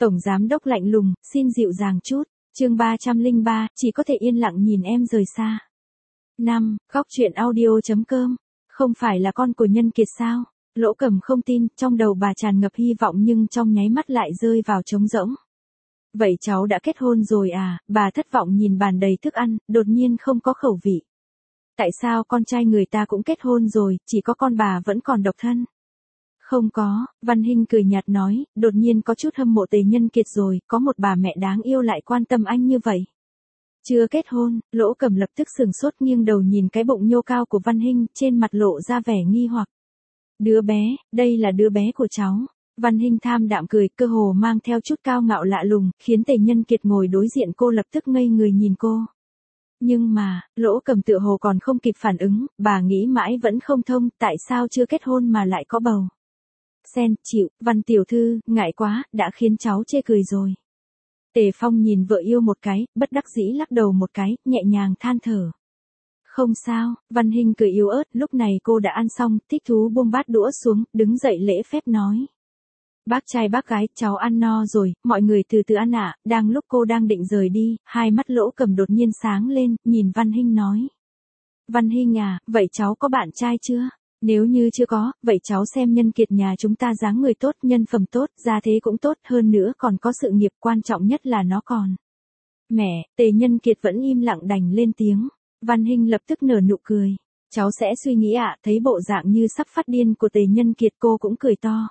Tổng giám đốc lạnh lùng, xin dịu dàng chút. Chương 303, chỉ có thể yên lặng nhìn em rời xa. 5. Góc truyện audio.com. Không phải là con của Nhân Kiệt sao? Lỗ Cẩm không tin, trong đầu bà tràn ngập hy vọng nhưng trong nháy mắt lại rơi vào trống rỗng. Vậy cháu đã kết hôn rồi à? Bà thất vọng nhìn bàn đầy thức ăn, đột nhiên không có khẩu vị. Tại sao con trai người ta cũng kết hôn rồi, chỉ có con bà vẫn còn độc thân? Không có, Văn Hinh cười nhạt nói, đột nhiên có chút hâm mộ Tề Nhân Kiệt rồi, có một bà mẹ đáng yêu lại quan tâm anh như vậy. Chưa kết hôn, Lỗ Cẩm lập tức sừng sốt nghiêng đầu nhìn cái bụng nhô cao của Văn Hinh, trên mặt lộ ra vẻ nghi hoặc. Đứa bé, đây là đứa bé của cháu. Văn Hinh tham đạm cười, cơ hồ mang theo chút cao ngạo lạ lùng, khiến Tề Nhân Kiệt ngồi đối diện cô lập tức ngây người nhìn cô. Nhưng mà, Lỗ Cẩm tựa hồ còn không kịp phản ứng, bà nghĩ mãi vẫn không thông, tại sao chưa kết hôn mà lại có bầu. Chịu, Văn tiểu thư, ngại quá, đã khiến cháu chê cười rồi. Tề Phong nhìn vợ yêu một cái, bất đắc dĩ lắc đầu một cái, nhẹ nhàng than thở. Không sao, Văn Hinh cười yếu ớt, lúc này cô đã ăn xong, thích thú buông bát đũa xuống, đứng dậy lễ phép nói. Bác trai bác gái, cháu ăn no rồi, mọi người từ từ ăn ạ. Đang lúc cô đang định rời đi, hai mắt Lỗ Cẩm đột nhiên sáng lên, nhìn Văn Hinh nói. Văn Hinh à, vậy cháu có bạn trai chưa? Nếu như chưa có, vậy cháu xem Nhân Kiệt nhà chúng ta dáng người tốt, nhân phẩm tốt, gia thế cũng tốt, hơn nữa còn có sự nghiệp, quan trọng nhất là nó còn. Mẹ, Tề Nhân Kiệt vẫn im lặng đành lên tiếng. Văn Hinh lập tức nở nụ cười. Cháu sẽ suy nghĩ ạ, thấy bộ dạng như sắp phát điên của Tề Nhân Kiệt cô cũng cười to.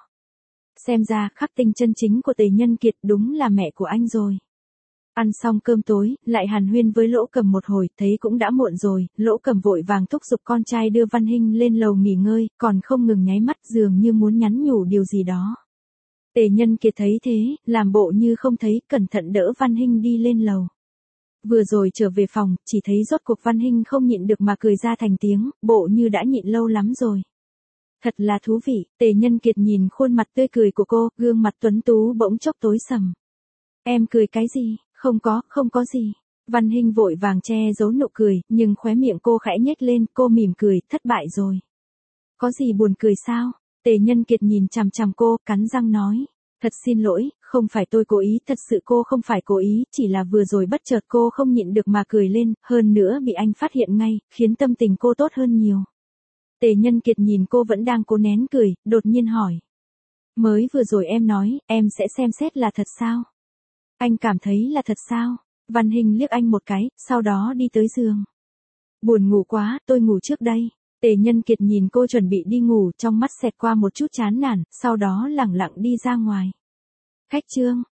Xem ra khắc tinh chân chính của Tề Nhân Kiệt đúng là mẹ của anh rồi. Ăn xong cơm tối, lại hàn huyên với Lỗ Cẩm một hồi, thấy cũng đã muộn rồi, Lỗ Cẩm vội vàng thúc giục con trai đưa Văn Hinh lên lầu nghỉ ngơi, còn không ngừng nháy mắt dường như muốn nhắn nhủ điều gì đó. Tề Nhân Kiệt thấy thế, làm bộ như không thấy, cẩn thận đỡ Văn Hinh đi lên lầu. Vừa rồi trở về phòng, chỉ thấy rốt cuộc Văn Hinh không nhịn được mà cười ra thành tiếng, bộ như đã nhịn lâu lắm rồi. Thật là thú vị, Tề Nhân Kiệt nhìn khuôn mặt tươi cười của cô, gương mặt tuấn tú bỗng chốc tối sầm. Em cười cái gì? Không có gì. Văn Hinh vội vàng che giấu nụ cười, nhưng khóe miệng cô khẽ nhếch lên, cô mỉm cười, thất bại rồi. Có gì buồn cười sao? Tề Nhân Kiệt nhìn chằm chằm cô, cắn răng nói. Thật xin lỗi, không phải tôi cố ý, thật sự cô không phải cố ý, chỉ là vừa rồi bất chợt cô không nhịn được mà cười lên, hơn nữa bị anh phát hiện ngay, khiến tâm tình cô tốt hơn nhiều. Tề Nhân Kiệt nhìn cô vẫn đang cố nén cười, đột nhiên hỏi. Mới vừa rồi em nói, em sẽ xem xét là thật sao? Anh cảm thấy là thật sao? Văn Hinh liếc anh một cái, sau đó đi tới giường. Buồn ngủ quá, tôi ngủ trước đây. Tề Nhân Kiệt nhìn cô chuẩn bị đi ngủ, trong mắt xẹt qua một chút chán nản, sau đó lẳng lặng đi ra ngoài. Khách trương,